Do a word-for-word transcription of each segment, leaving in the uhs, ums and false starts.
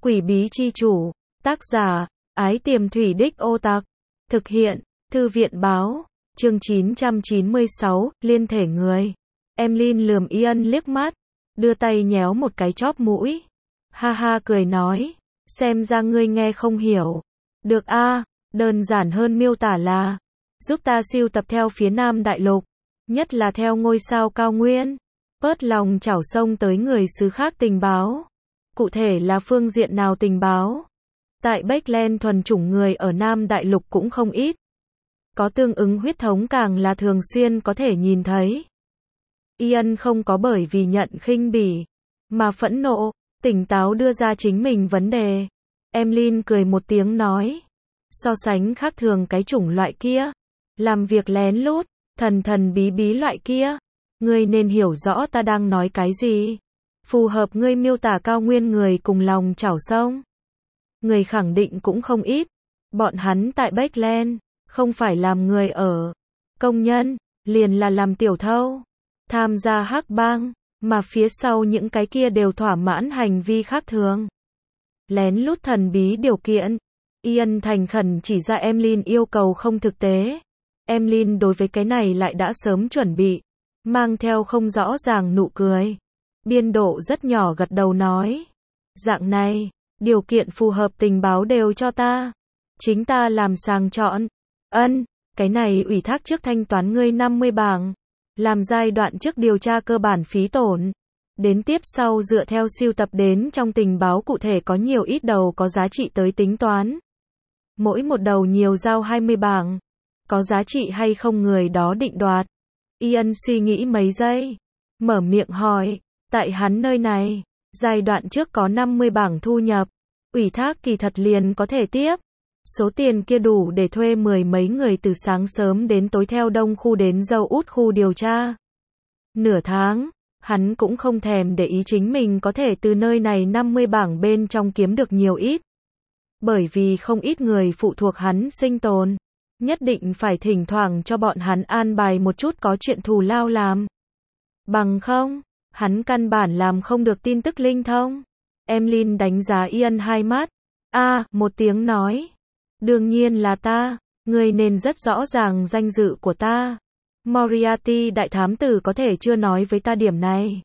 Quỷ bí chi chủ, tác giả, Ái Tiềm Thủy Đích Ô Tặc, thực hiện, Thư viện báo, chương chín trăm chín mươi sáu, liên thể người. Emlyn lườm Ian liếc mắt, đưa tay nhéo một cái chóp mũi. Ha ha cười nói, xem ra ngươi nghe không hiểu. Được a, đơn giản hơn miêu tả là, giúp ta siêu tập theo phía Nam Đại Lục, nhất là theo ngôi sao cao nguyên. Bớt lòng chảo sông tới người xứ khác tình báo. Cụ thể là phương diện nào tình báo? Tại Backland thuần chủng người ở Nam Đại Lục cũng không ít. Có tương ứng huyết thống càng là thường xuyên có thể nhìn thấy. Ian không có bởi vì nhận khinh bỉ, mà phẫn nộ, tỉnh táo đưa ra chính mình vấn đề. Emlyn cười một tiếng nói, so sánh khác thường cái chủng loại kia, làm việc lén lút, thần thần bí bí loại kia, ngươi nên hiểu rõ ta đang nói cái gì. Phù hợp ngươi miêu tả cao nguyên người cùng lòng chảo sông. Người khẳng định cũng không ít. Bọn hắn tại Backland, không phải làm người ở, công nhân, liền là làm tiểu thâu, tham gia hắc bang, mà phía sau những cái kia đều thỏa mãn hành vi khác thường. Lén lút thần bí điều kiện. Ian thành khẩn chỉ ra Emlyn yêu cầu không thực tế. Emlyn đối với cái này lại đã sớm chuẩn bị, mang theo không rõ ràng nụ cười. Biên độ rất nhỏ gật đầu nói, dạng này, điều kiện phù hợp tình báo đều cho ta. Chính ta làm sàng chọn. Ân, cái này ủy thác trước thanh toán ngươi năm mươi bảng. Làm giai đoạn trước điều tra cơ bản phí tổn. Đến tiếp sau dựa theo siêu tập đến trong tình báo cụ thể có nhiều ít đầu có giá trị tới tính toán. Mỗi một đầu nhiều giao hai mươi bảng. Có giá trị hay không người đó định đoạt. Ian suy nghĩ mấy giây. Mở miệng hỏi, tại hắn nơi này, giai đoạn trước có năm mươi bảng thu nhập. Ủy thác kỳ thật liền có thể tiếp. Số tiền kia đủ để thuê mười mấy người từ sáng sớm đến tối theo đông khu đến dâu út khu điều tra. Nửa tháng, hắn cũng không thèm để ý chính mình có thể từ nơi này năm mươi bảng bên trong kiếm được nhiều ít. Bởi vì không ít người phụ thuộc hắn sinh tồn. Nhất định phải thỉnh thoảng cho bọn hắn an bài một chút có chuyện thù lao làm. Bằng không, hắn căn bản làm không được tin tức linh thông. Emlyn đánh giá Ian hai mắt. A, một tiếng nói. Đương nhiên là ta, ngươi nên rất rõ ràng danh dự của ta. Moriarty đại thám tử có thể chưa nói với ta điểm này.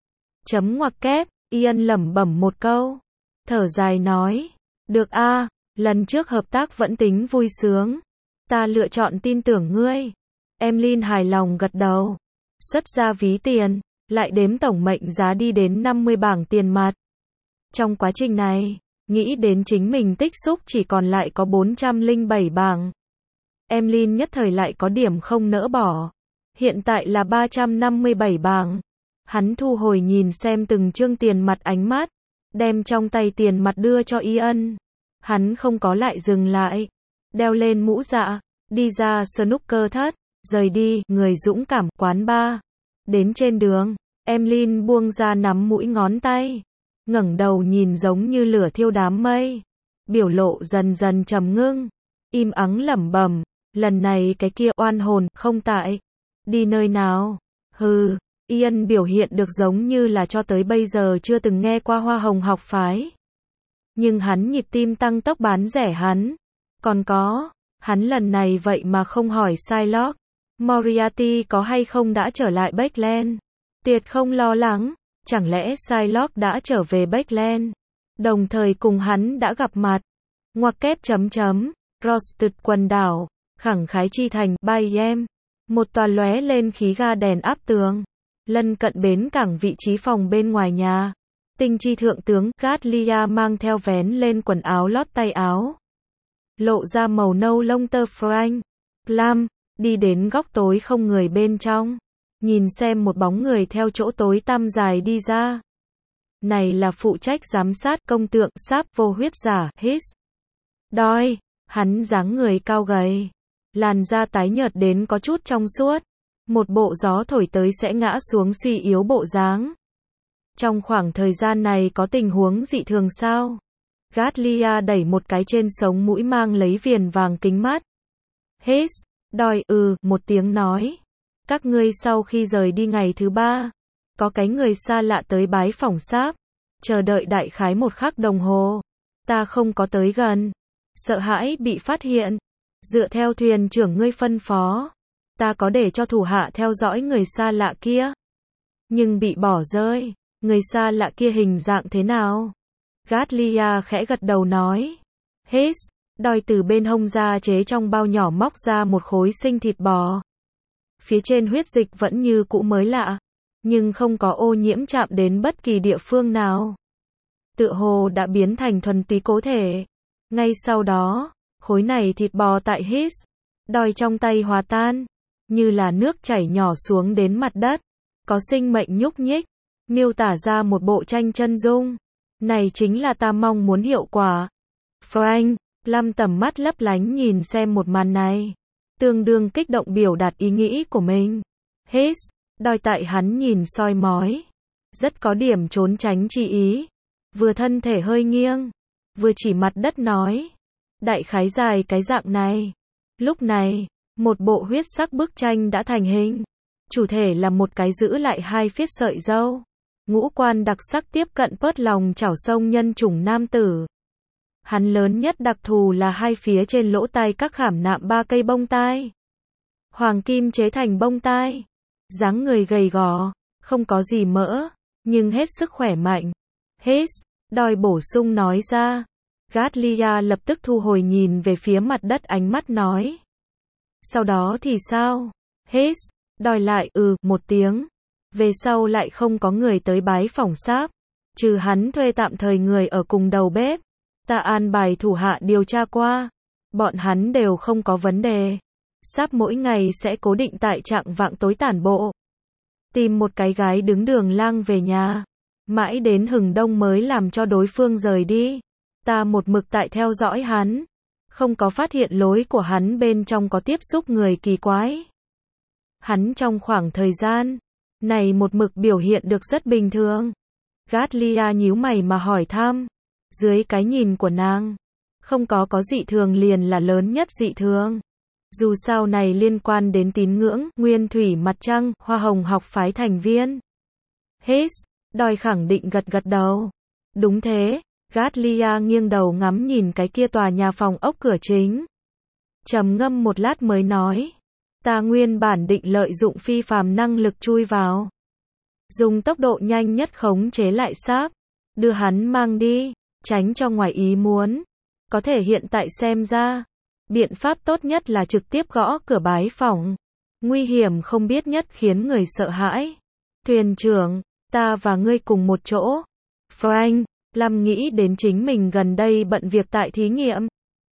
Chấm ngoặc kép, Ian lẩm bẩm một câu. Thở dài nói, được a, lần trước hợp tác vẫn tính vui sướng. Ta lựa chọn tin tưởng ngươi. Emlyn hài lòng gật đầu. Xuất ra ví tiền, lại đếm tổng mệnh giá đi đến năm mươi bảng tiền mặt. Trong quá trình này, nghĩ đến chính mình tích xúc chỉ còn lại có bốn trăm lẻ bảy bảng. Emlyn nhất thời lại có điểm không nỡ bỏ. Hiện tại là ba trăm năm mươi bảy bảng. Hắn thu hồi nhìn xem từng chương tiền mặt ánh mắt, đem trong tay tiền mặt đưa cho Ian. Hắn không có lại dừng lại. Đeo lên mũ dạ, đi ra snooker thất, rời đi, người dũng cảm, quán bar. Đến trên đường, Emlyn buông ra nắm mũi ngón tay, ngẩng đầu nhìn giống như lửa thiêu đám mây. Biểu lộ dần dần trầm ngưng, im ắng lẩm bẩm, lần này cái kia oan hồn, không tại. Đi nơi nào? Hừ, Ian biểu hiện được giống như là cho tới bây giờ chưa từng nghe qua hoa hồng học phái. Nhưng hắn nhịp tim tăng tốc bán rẻ hắn. Còn có, hắn lần này vậy mà không hỏi Shylock, Moriarty có hay không đã trở lại Backland. Tuyệt không lo lắng, chẳng lẽ Shylock đã trở về Backland, đồng thời cùng hắn đã gặp mặt. Ngoặc kép chấm chấm, Rosted quần đảo, khẳng khái chi thành, Bayem. Một tòa lóe lên khí ga đèn áp tường, lân cận bến cảng vị trí phòng bên ngoài nhà. Tinh chi thượng tướng Gatlia mang theo vén lên quần áo lót tay áo, lộ ra màu nâu lông tơ Frank Lam, đi đến góc tối không người bên trong, nhìn xem một bóng người theo chỗ tối tăm dài đi ra. Này là phụ trách giám sát công tượng sáp vô huyết giả His. Đói, hắn dáng người cao gầy, làn da tái nhợt đến có chút trong suốt, một bộ gió thổi tới sẽ ngã xuống suy yếu bộ dáng. Trong khoảng thời gian này có tình huống dị thường sao? Gatlia đẩy một cái trên sống mũi mang lấy viền vàng kính mắt. His, đòi ừ, một tiếng nói. Các ngươi sau khi rời đi ngày thứ ba, có cái người xa lạ tới bái phỏng sáp, chờ đợi đại khái một khắc đồng hồ. Ta không có tới gần. Sợ hãi bị phát hiện. Dựa theo thuyền trưởng ngươi phân phó. Ta có để cho thủ hạ theo dõi người xa lạ kia. Nhưng bị bỏ rơi. Người xa lạ kia hình dạng thế nào? Gatlia khẽ gật đầu nói. Hết. Đòi từ bên hông ra chế trong bao nhỏ móc ra một khối sinh thịt bò. Phía trên huyết dịch vẫn như cũ mới lạ. Nhưng không có ô nhiễm chạm đến bất kỳ địa phương nào. Tựa hồ đã biến thành thuần túy cố thể. Ngay sau đó, khối này thịt bò tại His. Đòi trong tay hòa tan. Như là nước chảy nhỏ xuống đến mặt đất. Có sinh mệnh nhúc nhích. Miêu tả ra một bộ tranh chân dung. Này chính là ta mong muốn hiệu quả. Frank, Lâm tầm mắt lấp lánh nhìn xem một màn này. Tương đương kích động biểu đạt ý nghĩ của mình. His, đòi tại hắn nhìn soi mói. Rất có điểm trốn tránh chi ý. Vừa thân thể hơi nghiêng. Vừa chỉ mặt đất nói. Đại khái dài cái dạng này. Lúc này, một bộ huyết sắc bức tranh đã thành hình. Chủ thể là một cái giữ lại hai phiết sợi râu. Ngũ quan đặc sắc tiếp cận pớt lòng chảo sông nhân chủng nam tử. Hắn lớn nhất đặc thù là hai phía trên lỗ tai các khảm nạm ba cây bông tai. Hoàng kim chế thành bông tai. Dáng người gầy gò, không có gì mỡ, nhưng hết sức khỏe mạnh. Hết, đòi bổ sung nói ra. Gatlia lập tức thu hồi nhìn về phía mặt đất ánh mắt nói. Sau đó thì sao? Hết, đòi lại ừ một tiếng. Về sau lại không có người tới bái phỏng sáp. Trừ hắn thuê tạm thời người ở cùng đầu bếp. Ta an bài thủ hạ điều tra qua. Bọn hắn đều không có vấn đề. Sáp mỗi ngày sẽ cố định tại trạng vạng tối tản bộ. Tìm một cái gái đứng đường lang về nhà. Mãi đến hừng đông mới làm cho đối phương rời đi. Ta một mực tại theo dõi hắn. Không có phát hiện lối của hắn bên trong có tiếp xúc người kỳ quái. Hắn trong khoảng thời gian này một mực biểu hiện được rất bình thường. Gatlia nhíu mày mà hỏi thăm. Dưới cái nhìn của nàng, không có có dị thường liền là lớn nhất dị thường. Dù sao này liên quan đến tín ngưỡng, nguyên thủy mặt trăng, hoa hồng học phái thành viên. Hết, đòi khẳng định gật gật đầu. Đúng thế, Gatlia nghiêng đầu ngắm nhìn cái kia tòa nhà phòng ốc cửa chính. Trầm ngâm một lát mới nói. Ta nguyên bản định lợi dụng phi phàm năng lực chui vào. Dùng tốc độ nhanh nhất khống chế lại sáp. Đưa hắn mang đi, tránh cho ngoài ý muốn. Có thể hiện tại xem ra. Biện pháp tốt nhất là trực tiếp gõ cửa bái phỏng. Nguy hiểm không biết nhất khiến người sợ hãi. Thuyền trưởng, ta và ngươi cùng một chỗ. Frank, Lâm nghĩ đến chính mình gần đây bận việc tại thí nghiệm.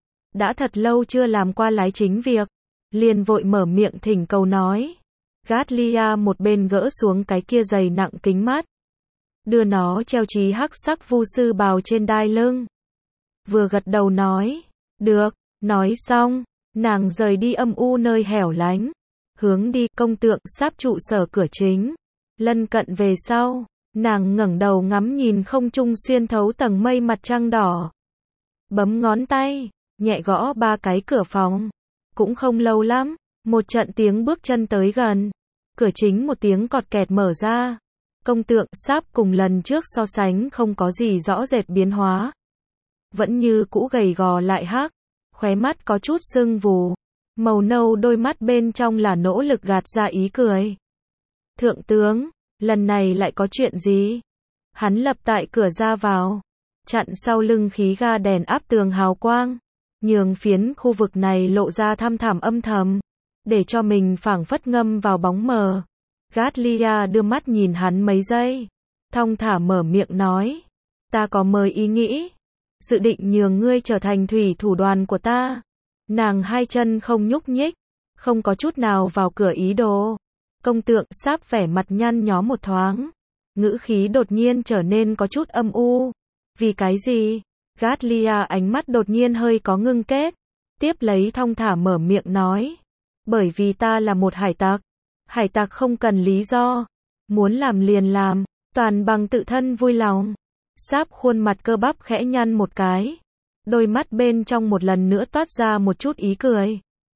Đã thật lâu chưa làm qua lái chính việc. Liền vội mở miệng thỉnh cầu nói. Gatlia một bên gỡ xuống cái kia dày nặng kính mắt. Đưa nó treo chí hắc sắc vu sư bào trên đai lưng. Vừa gật đầu nói. Được, nói xong. Nàng rời đi âm u nơi hẻo lánh. Hướng đi công tượng sáp trụ sở cửa chính. Lân cận về sau. Nàng ngẩng đầu ngắm nhìn không trung xuyên thấu tầng mây mặt trăng đỏ. Bấm ngón tay. Nhẹ gõ ba cái cửa phòng. Cũng không lâu lắm. Một trận tiếng bước chân tới gần. Cửa chính một tiếng cọt kẹt mở ra. Công tượng sáp cùng lần trước so sánh không có gì rõ rệt biến hóa. Vẫn như cũ gầy gò lại hắc. Khóe mắt có chút sưng vù. Màu nâu đôi mắt bên trong là nỗ lực gạt ra ý cười. Thượng tướng, lần này lại có chuyện gì? Hắn lập tại cửa ra vào. Chặn sau lưng khí ga đèn áp tường hào quang. Nhường phiến khu vực này lộ ra thăm thẳm âm thầm. Để cho mình phảng phất ngâm vào bóng mờ. Gatlia đưa mắt nhìn hắn mấy giây. Thong thả mở miệng nói. Ta có mời ý nghĩ. Dự định nhường ngươi trở thành thủy thủ đoàn của ta. Nàng hai chân không nhúc nhích. Không có chút nào vào cửa ý đồ. Công tượng sáp vẻ mặt nhăn nhó một thoáng. Ngữ khí đột nhiên trở nên có chút âm u. Vì cái gì? Gatlia ánh mắt đột nhiên hơi có ngưng kết. Tiếp lấy thong thả mở miệng nói. Bởi vì ta là một hải tặc. Hải tặc không cần lý do. Muốn làm liền làm. Toàn bằng tự thân vui lòng. Sáp khuôn mặt cơ bắp khẽ nhăn một cái. Đôi mắt bên trong một lần nữa toát ra một chút ý cười.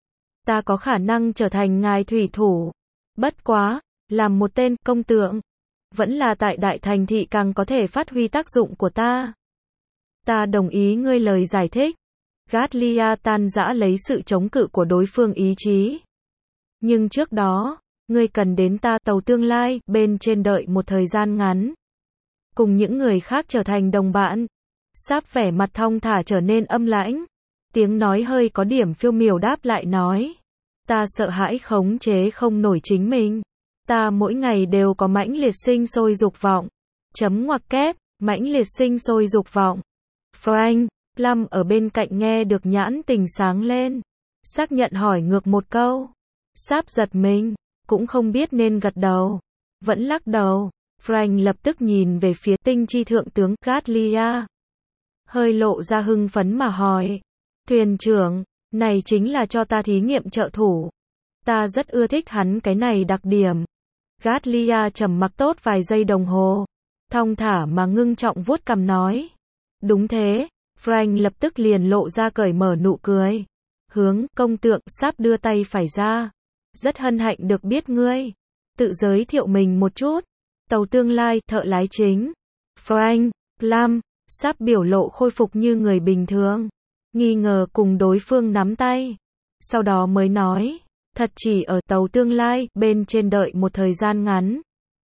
Ta có khả năng trở thành ngài thủy thủ. Bất quá, làm một tên công tượng. Vẫn là tại đại thành thị càng có thể phát huy tác dụng của ta. Ta đồng ý ngươi lời giải thích. Gatlia tan rã lấy sự chống cự của đối phương ý chí. Nhưng trước đó, ngươi cần đến ta tàu tương lai bên trên đợi một thời gian ngắn. Cùng những người khác trở thành đồng bạn. Sáp vẻ mặt thong thả trở nên âm lãnh. Tiếng nói hơi có điểm phiêu miểu đáp lại nói. Ta sợ hãi khống chế không nổi chính mình. Ta mỗi ngày đều có mãnh liệt sinh sôi dục vọng. Chấm ngoặc kép, mãnh liệt sinh sôi dục vọng. Frank Plum ở bên cạnh nghe được nhãn tình sáng lên. Xác nhận hỏi ngược một câu. Sáp giật mình, cũng không biết nên gật đầu. Vẫn lắc đầu. Frank lập tức nhìn về phía tinh chi thượng tướng Gatlia. Hơi lộ ra hưng phấn mà hỏi. Thuyền trưởng, này chính là cho ta thí nghiệm trợ thủ. Ta rất ưa thích hắn cái này đặc điểm. Gatlia trầm mặc tốt vài giây đồng hồ. Thong thả mà ngưng trọng vuốt cằm nói. Đúng thế. Frank lập tức liền lộ ra cởi mở nụ cười. Hướng công tượng Sáp đưa tay phải ra. Rất hân hạnh được biết ngươi. Tự giới thiệu mình một chút. Tàu tương lai thợ lái chính. Frank Plum. Sáp biểu lộ khôi phục như người bình thường. Nghi ngờ cùng đối phương nắm tay. Sau đó mới nói. Thật chỉ ở tàu tương lai bên trên đợi một thời gian ngắn.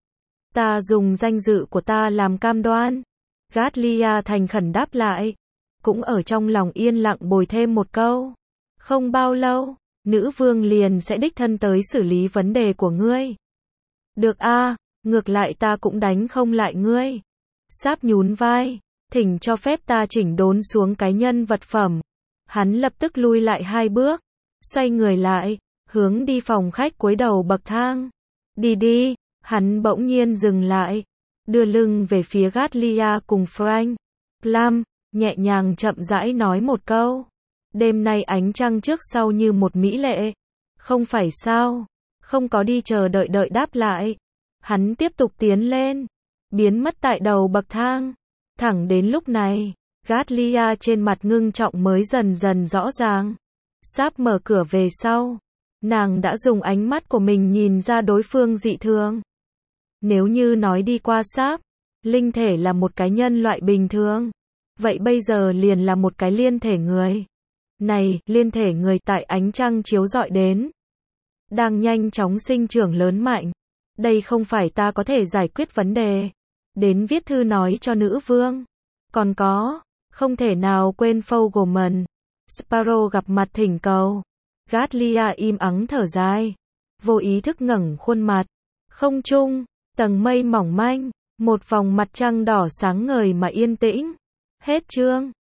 Ta dùng danh dự của ta làm cam đoan. Gatlia thành khẩn đáp lại. Cũng ở trong lòng yên lặng bồi thêm một câu. Không bao lâu, nữ vương liền sẽ đích thân tới xử lý vấn đề của ngươi. Được a, ngược lại ta cũng đánh không lại ngươi. Sáp nhún vai, thỉnh cho phép ta chỉnh đốn xuống cái nhân vật phẩm. Hắn lập tức lui lại hai bước, xoay người lại, hướng đi phòng khách cuối đầu bậc thang. Đi đi, hắn bỗng nhiên dừng lại, đưa lưng về phía Gatlia cùng Frank Plum, nhẹ nhàng chậm rãi nói một câu. Đêm nay ánh trăng trước sau như một mỹ lệ. Không phải sao? Không có đi chờ đợi đợi đáp lại. Hắn tiếp tục tiến lên, biến mất tại đầu bậc thang. Thẳng đến lúc này, Gatlia trên mặt ngưng trọng mới dần dần rõ ràng. Sáp mở cửa về sau. Nàng đã dùng ánh mắt của mình nhìn ra đối phương dị thường. Nếu như nói đi qua Sáp, linh thể là một cái nhân loại bình thường. Vậy bây giờ liền là một cái liên thể người. Này, liên thể người tại ánh trăng chiếu rọi đến. Đang nhanh chóng sinh trưởng lớn mạnh. Đây không phải ta có thể giải quyết vấn đề. Đến viết thư nói cho nữ vương. Còn có, không thể nào quên Fogelman. Sparrow gặp mặt thỉnh cầu. Gatlia im ắng thở dài. Vô ý thức ngẩng khuôn mặt. Không trung, tầng mây mỏng manh. Một vòng mặt trăng đỏ sáng ngời mà yên tĩnh. Hết chương.